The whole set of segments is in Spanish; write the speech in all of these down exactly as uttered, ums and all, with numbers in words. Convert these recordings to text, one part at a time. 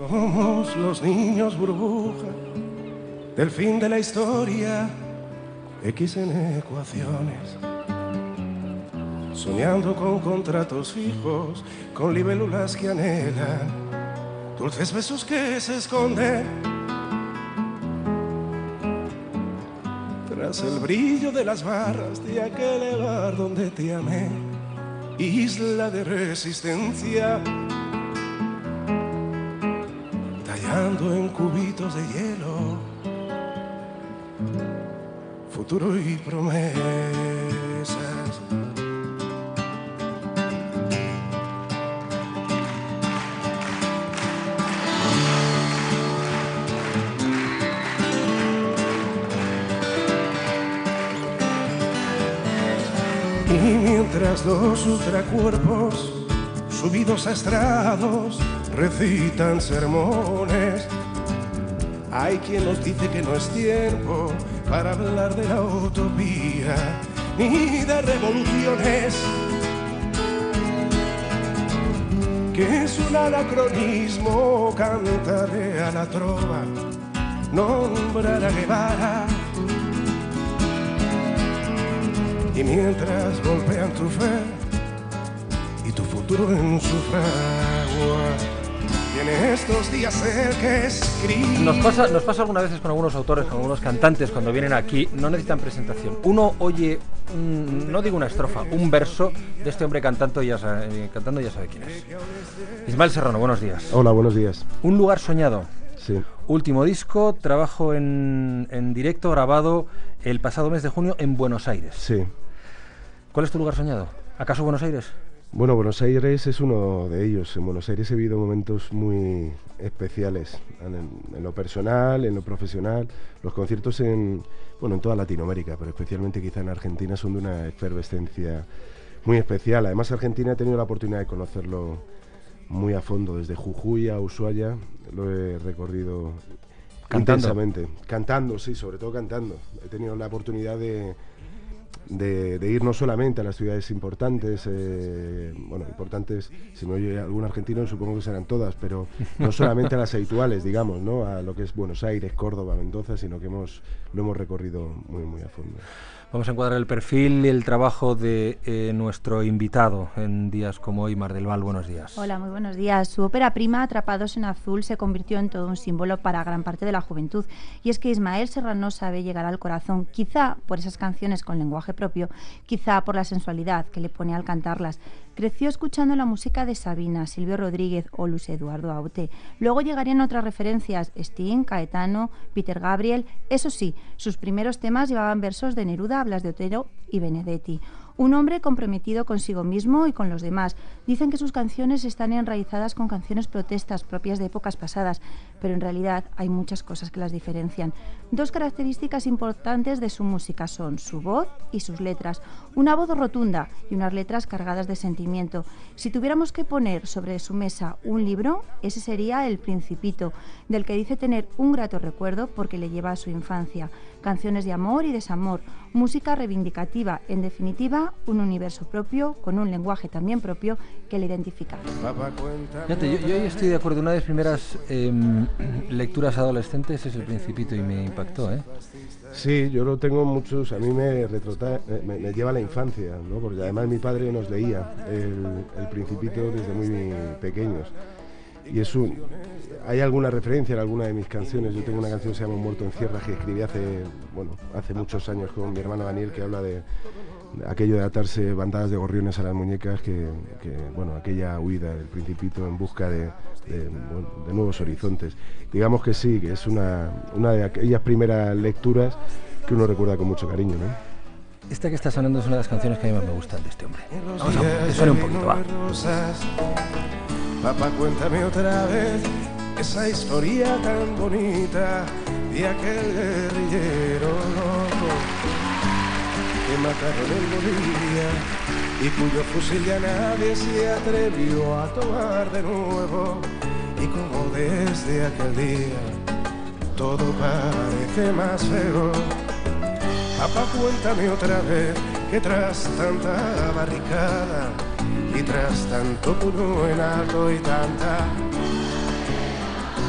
Somos los niños burbuja del fin de la historia, X en ecuaciones, soñando con contratos fijos, con libélulas que anhelan, dulces besos que se esconden tras el brillo de las barras de aquel lugar donde te amé, isla de resistencia, tallando en cubitos de hielo, futuro y promesas. Y mientras los ultracuerpos subidos a estrados recitan sermones, hay quien nos dice que no es tiempo para hablar de la utopía ni de revoluciones, que es un anacronismo cantarle a la trova, nombrar a Guevara. Y mientras golpean tu fe y tu futuro en su fragua, viene estos días el que escribe. Nos pasa, nos pasa algunas veces con algunos autores, con algunos cantantes, cuando vienen aquí, no necesitan presentación. Uno oye, un, no digo una estrofa, un verso de este hombre cantando, ya sabe, cantando ya sabe quién es. Ismael Serrano, buenos días. Hola, buenos días. Un lugar soñado. Sí. Último disco, trabajo en, en directo, grabado el pasado mes de junio en Buenos Aires. Sí. ¿Cuál es tu lugar soñado? ¿Acaso Buenos Aires? Bueno, Buenos Aires es uno de ellos. En Buenos Aires he vivido momentos muy especiales, en, en lo personal, en lo profesional. Los conciertos en, bueno, en toda Latinoamérica, pero especialmente quizá en Argentina, son de una efervescencia muy especial. Además, Argentina he tenido la oportunidad de conocerlo muy a fondo, desde Jujuy a Ushuaia, lo he recorrido ¿Cantando? Intensamente. Cantando, sí, sobre todo cantando. He tenido la oportunidad de... De, de ir no solamente a las ciudades importantes, eh, bueno, importantes, si me oye algún argentino supongo que serán todas, pero no solamente a las habituales, digamos, ¿no? A lo que es Buenos Aires, Córdoba, Mendoza, sino que hemos lo hemos recorrido muy, muy a fondo. Vamos a encuadrar el perfil y el trabajo de eh, nuestro invitado en días como hoy. Mar del Val, buenos días. Hola, muy buenos días. Su ópera prima, Atrapados en Azul, se convirtió en todo un símbolo para gran parte de la juventud. Y es que Ismael Serrano sabe llegar al corazón, quizá por esas canciones con lenguaje propio, quizá por la sensualidad que le pone al cantarlas. Creció escuchando la música de Sabina, Silvio Rodríguez o Luis Eduardo Aute. Luego llegarían otras referencias, Sting, Caetano, Peter Gabriel. Eso sí, sus primeros temas llevaban versos de Neruda, Blas de Otero y Benedetti. Un hombre comprometido consigo mismo y con los demás. Dicen que sus canciones están enraizadas con canciones protestas propias de épocas pasadas, pero en realidad hay muchas cosas que las diferencian. Dos características importantes de su música son su voz y sus letras. Una voz rotunda y unas letras cargadas de sentimiento. Si tuviéramos que poner sobre su mesa un libro, ese sería El Principito, del que dice tener un grato recuerdo porque le lleva a su infancia. Canciones de amor y desamor, música reivindicativa, en definitiva, un universo propio, con un lenguaje también propio que le identifica. Fíjate, yo, yo estoy de acuerdo, una de las primeras eh, lecturas adolescentes es El Principito y me impactó, ¿eh? Sí, yo lo tengo muchos, a mí me, retrota, me, me lleva a la infancia, ¿no? Porque además mi padre nos leía el, el Principito desde muy pequeños. Y es un, hay alguna referencia en alguna de mis canciones. Yo tengo una canción que se llama Muerto en Cierra, que escribí hace, bueno, hace muchos años con mi hermano Daniel, que habla de, de aquello de atarse bandadas de gorriones a las muñecas, que, que bueno, aquella huida del Principito en busca de, de, bueno, de nuevos horizontes. Digamos que sí, que es una, una de aquellas primeras lecturas que uno recuerda con mucho cariño, ¿no? Esta que está sonando es una de las canciones que a mí más me gustan de este hombre. Vamos a que suene un poquito, va. Papá, cuéntame otra vez esa historia tan bonita de aquel guerrillero loco que mataron en Bolivia y cuyo fusil ya nadie se atrevió a tomar de nuevo. Y como desde aquel día todo parece más feo. Papá, cuéntame otra vez que tras tanta barricada y tras tanto puño en alto y tanta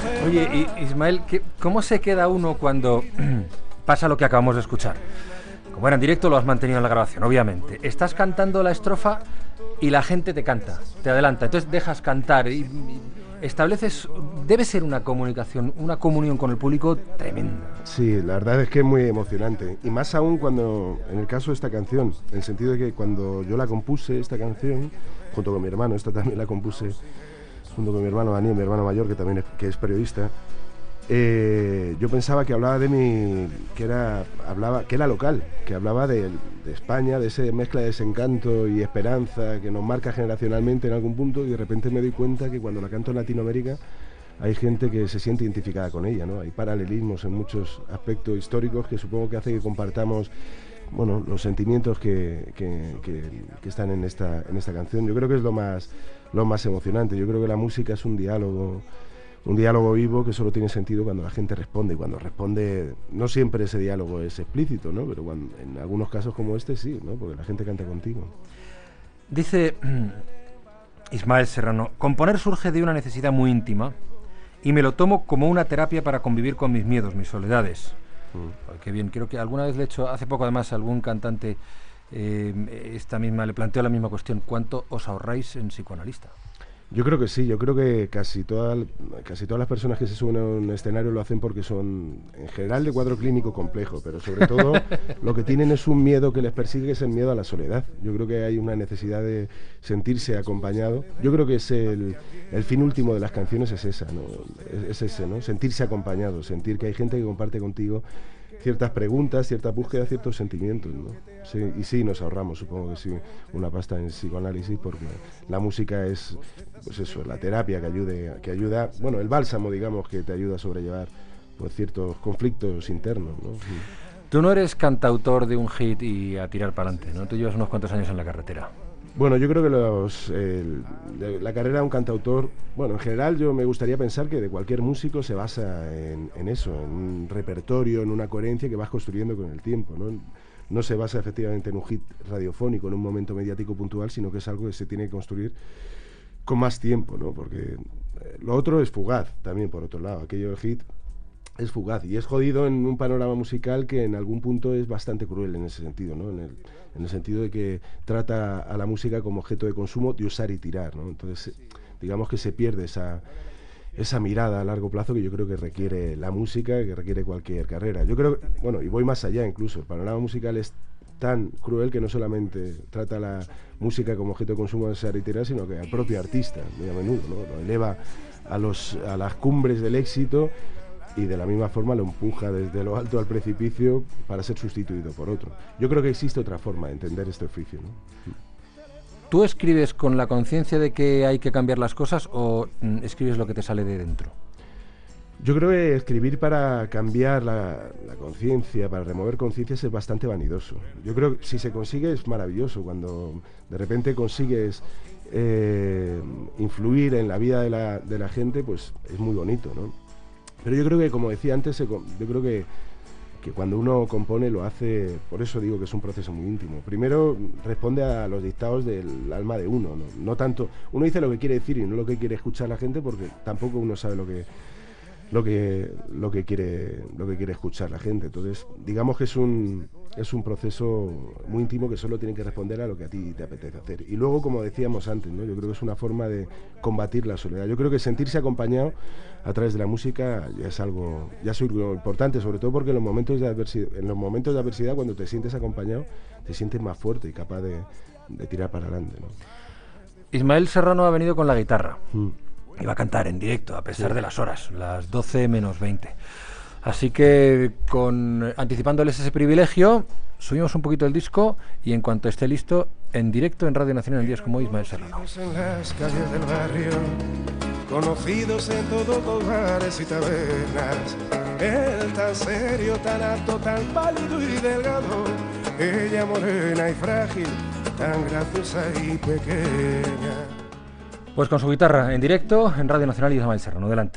Oye, Ismael, ¿cómo se queda uno cuando pasa lo que acabamos de escuchar? Como era en directo, lo has mantenido en la grabación, obviamente. Estás cantando la estrofa y la gente te canta, te adelanta. Entonces dejas cantar y, y estableces... Debe ser una comunicación, una comunión con el público tremenda. Sí, la verdad es que es muy emocionante. Y más aún cuando, en el caso de esta canción, en el sentido de que cuando yo la compuse, esta canción, junto con mi hermano, esta también la compuse junto con mi hermano Daniel, mi hermano mayor, que también es, que es periodista. Eh, yo pensaba que hablaba de mi, que era, hablaba, que era local, que hablaba de, de España, de esa mezcla de desencanto y esperanza que nos marca generacionalmente en algún punto, y de repente me doy cuenta que cuando la canto en Latinoamérica hay gente que se siente identificada con ella, ¿no? Hay paralelismos en muchos aspectos históricos que supongo que hace que compartamos, bueno, los sentimientos que, que, que, que están en esta, en esta canción. Yo creo que es lo más, lo más emocionante. Yo creo que la música es un diálogo, un diálogo vivo que solo tiene sentido cuando la gente responde. Y cuando responde, no siempre ese diálogo es explícito, ¿no? Pero cuando, en algunos casos como este sí, ¿no? Porque la gente canta contigo. Dice Ismael Serrano, componer surge de una necesidad muy íntima y me lo tomo como una terapia para convivir con mis miedos, mis soledades. Mm. Qué bien, creo que alguna vez le he hecho, hace poco además, a algún cantante eh, esta misma, le planteó la misma cuestión, ¿cuánto os ahorráis en psicoanalista? Yo creo que sí, yo creo que casi, toda, casi todas las personas que se suben a un escenario lo hacen porque son, en general, de cuadro clínico complejo, pero sobre todo lo que tienen es un miedo que les persigue, que es el miedo a la soledad. Yo creo que hay una necesidad de sentirse acompañado. Yo creo que es el, el fin último de las canciones es esa, ¿no? Es, es ese, ¿no? Sentirse acompañado, sentir que hay gente que comparte contigo ciertas preguntas, cierta búsqueda, ciertos sentimientos, ¿no? Sí, y sí, nos ahorramos, supongo que sí, una pasta en psicoanálisis, porque la música es, pues eso, la terapia que ayude, que ayuda, bueno, el bálsamo, digamos, que te ayuda a sobrellevar pues, ciertos conflictos internos, ¿no? Sí. Tú no eres cantautor de un hit y a tirar para adelante, ¿no? Tú llevas unos cuantos años en la carretera. Bueno, yo creo que los, eh, la carrera de un cantautor, bueno, en general yo me gustaría pensar que de cualquier músico se basa en, en eso, en un repertorio, en una coherencia que vas construyendo con el tiempo, ¿no? No se basa efectivamente en un hit radiofónico, en un momento mediático puntual, sino que es algo que se tiene que construir con más tiempo, ¿no? Porque eh, lo otro es fugaz también, por otro lado, aquello del hit es fugaz y es jodido en un panorama musical que en algún punto es bastante cruel en ese sentido, ¿no? En el, en el sentido de que trata a la música como objeto de consumo, de usar y tirar, ¿no? Entonces, digamos que se pierde esa, esa mirada a largo plazo que yo creo que requiere la música, que requiere cualquier carrera. Yo creo, bueno, y voy más allá incluso, el panorama musical es tan cruel que no solamente trata la música como objeto de consumo de usar y tirar, sino que al propio artista, muy a menudo, ¿no? Lo eleva a, los, a las cumbres del éxito y de la misma forma lo empuja desde lo alto al precipicio para ser sustituido por otro. Yo creo que existe otra forma de entender este oficio, ¿no? ¿Tú escribes con la conciencia de que hay que cambiar las cosas o mm, escribes lo que te sale de dentro? Yo creo que escribir para cambiar la, la conciencia, para remover conciencias es bastante vanidoso. Yo creo que si se consigue es maravilloso, cuando de repente consigues eh, influir en la vida de la, de la gente, pues es muy bonito, ¿no? Pero yo creo que, como decía antes, yo creo que, que cuando uno compone lo hace, por eso digo que es un proceso muy íntimo. Primero responde a los dictados del alma de uno, ¿no? No tanto, uno dice lo que quiere decir y no lo que quiere escuchar la gente, porque tampoco uno sabe lo que lo que lo que quiere lo que quiere escuchar la gente. Entonces, digamos que es un es un proceso muy íntimo que solo tiene que responder a lo que a ti te apetece hacer. Y luego, como decíamos antes, ¿no? Yo creo que es una forma de combatir la soledad. Yo creo que sentirse acompañado a través de la música ya es algo, ya es algo importante, sobre todo porque en los momentos de adversidad, en los momentos de adversidad, cuando te sientes acompañado, te sientes más fuerte y capaz de, de tirar para adelante, ¿no? Ismael Serrano ha venido con la guitarra. Mm. Y va a cantar en directo, a pesar sí. de las horas, las doce menos veinte. Así que, con anticipándoles ese privilegio, subimos un poquito el disco y en cuanto esté listo, en directo en Radio Nacional en días como hoy, Ismael Serrano. En las calles del barrio, conocidos en todos los bares y tabernas, él tan serio, tan alto, tan pálido y delgado, ella morena y frágil, tan graciosa y pequeña. Pues con su guitarra en directo en Radio Nacional y Ismael Serrano. Adelante.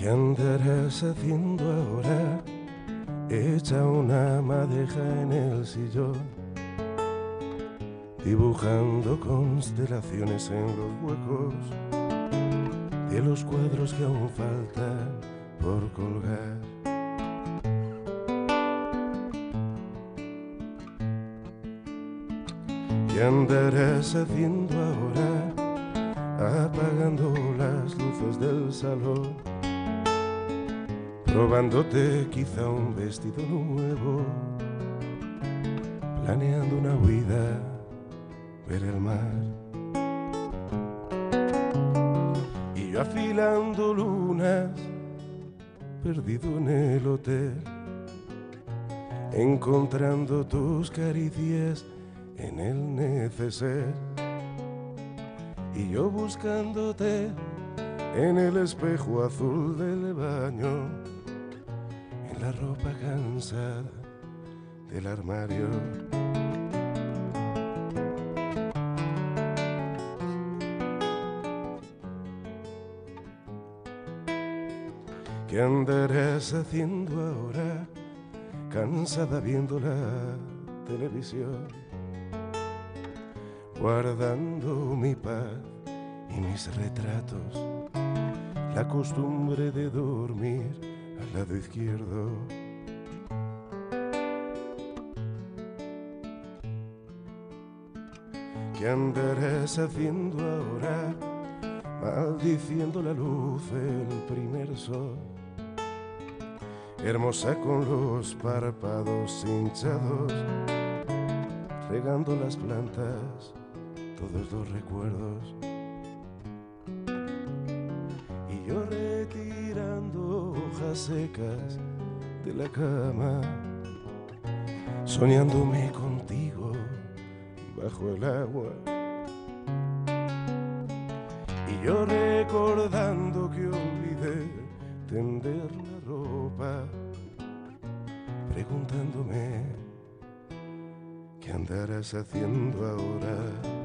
¿Qué andarás haciendo ahora? Echa una madeja en el sillón, dibujando constelaciones en los huecos de los cuadros que aún faltan por colgar. ¿Qué andarás haciendo ahora? Apagando las luces del salón, probándote quizá un vestido nuevo, planeando una huida, ver el mar. Y yo afilando lunas, perdido en el hotel, encontrando tus caricias en el neceser. Y yo buscándote en el espejo azul del baño, en la ropa cansada del armario. ¿Qué andarás haciendo ahora? Cansada viendo la televisión, guardando mi paz y mis retratos, la costumbre de dormir al lado izquierdo. ¿Qué andarás haciendo ahora? Maldiciendo la luz del primer sol, hermosa con los párpados hinchados, regando las plantas, todos los recuerdos. Y yo retirando hojas secas de la cama, soñándome contigo bajo el agua. Y yo recordando que olvidé tender la ropa, preguntándome qué andarás haciendo ahora.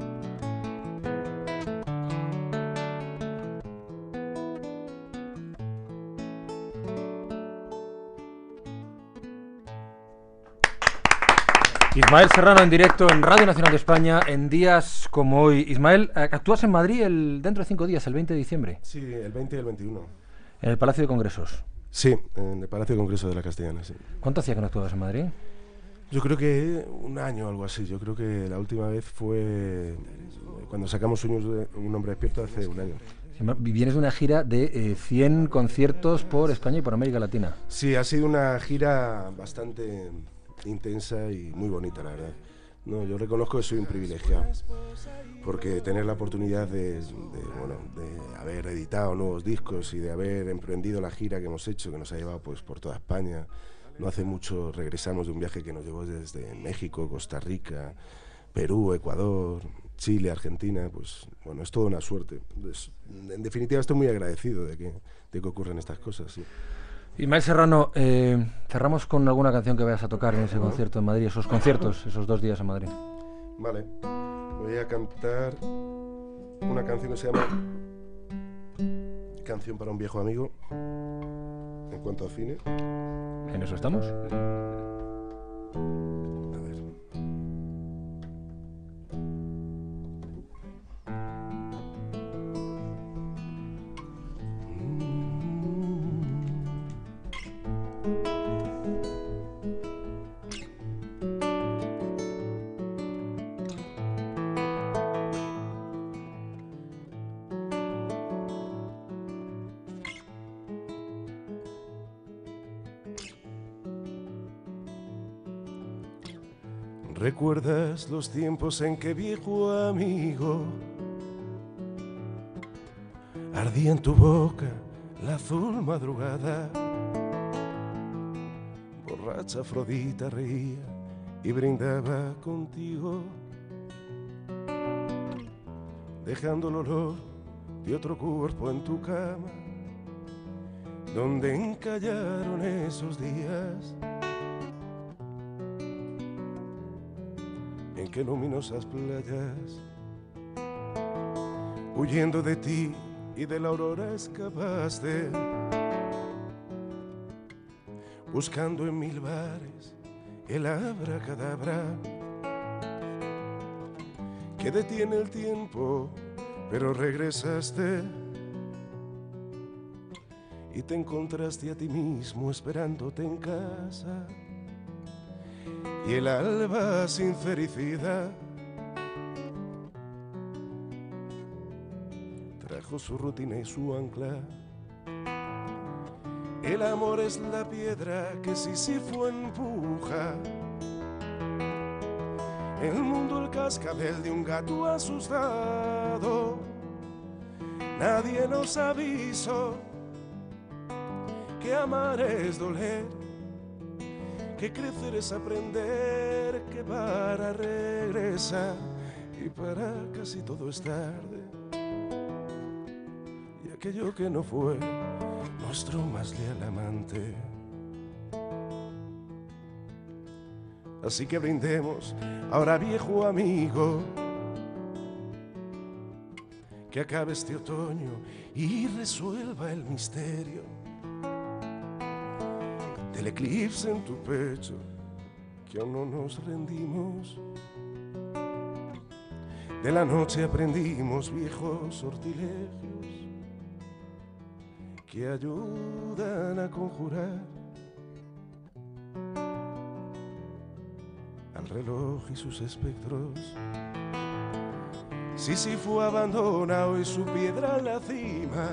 Ismael Serrano en directo en Radio Nacional de España en días como hoy. Ismael, actúas en Madrid el, dentro de cinco días, el veinte de diciembre. Sí, el veinte y el veintiuno. En el Palacio de Congresos. Sí, en el Palacio de Congresos de la Castellana, sí. ¿Cuánto hacía que no actuabas en Madrid? Yo creo que un año o algo así. Yo creo que la última vez fue cuando sacamos Sueños de un hombre despierto hace un año. Vienes de una gira de eh, cien conciertos por España y por América Latina. Sí, ha sido una gira bastante intensa y muy bonita, la verdad. No, yo reconozco que soy un privilegiado, porque tener la oportunidad de, de, bueno, de haber editado nuevos discos y de haber emprendido la gira que hemos hecho, que nos ha llevado pues por toda España. No hace mucho regresamos de un viaje que nos llevó desde México, Costa Rica, Perú, Ecuador, Chile, Argentina. Pues bueno, es toda una suerte. Pues, en definitiva, estoy muy agradecido de que, de que ocurran estas cosas, sí. Ismael Serrano, eh, cerramos con alguna canción que vayas a tocar en ese concierto en Madrid, esos conciertos, esos dos días en Madrid. Vale, voy a cantar una canción que se llama Canción para un viejo amigo, en cuanto a cine. ¿En eso estamos? A ver. ¿Recuerdas los tiempos en que, viejo amigo, ardía en tu boca la azul madrugada? Borracha Afrodita reía y brindaba contigo, dejando el olor de otro cuerpo en tu cama, donde encallaron esos días en que luminosas playas, huyendo de ti y de la aurora escapaste, buscando en mil bares el abracadabra que detiene el tiempo, pero regresaste y te encontraste a ti mismo esperándote en casa. Y el alba sin felicidad trajo su rutina y su ancla. El amor es la piedra que Sísifo empuja, el mundo el cascabel de un gato asustado. Nadie nos avisó que amar es doler, que crecer es aprender, que para regresar y para casi todo es tarde. Y aquello que no fue nuestro más leal amante. Así que brindemos ahora, viejo amigo, que acabe este otoño y resuelva el misterio del eclipse en tu pecho, que aún no nos rendimos. De la noche aprendimos viejos sortilegios que ayudan a conjurar al reloj y sus espectros. Sísifo abandona hoy su piedra en la cima,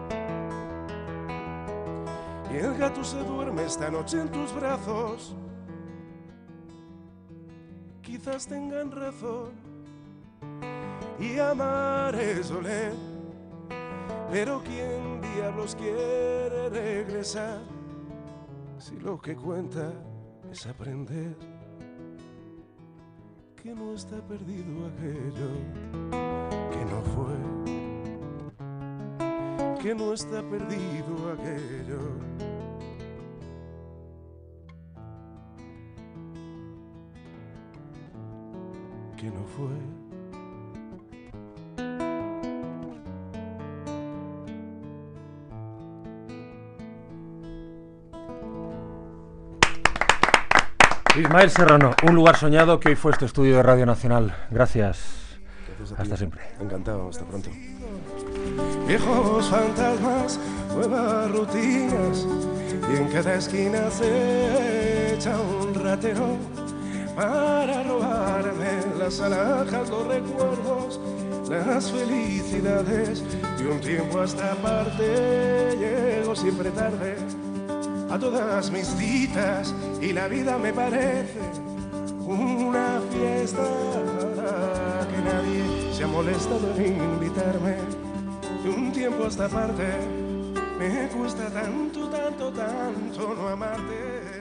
y el gato se duerme esta noche en tus brazos. Quizás tengan razón y amar es doler, pero ¿quién diablos quiere regresar si lo que cuenta es aprender que no está perdido aquello que no fue, que no está perdido aquello que no fue. Ismael Serrano, un lugar soñado que hoy fue este estudio de Radio Nacional. Gracias. Gracias Hasta siempre. Encantado, hasta pronto. Viejos fantasmas, nuevas rutinas, y en cada esquina se echa un ratero para robarme las alhajas, los recuerdos, las felicidades. Y un tiempo a esta parte llego siempre tarde a todas mis citas, y la vida me parece una fiesta que nadie se ha molestado en invitarme. De un tiempo a esta parte me cuesta tanto, tanto, tanto no amarte.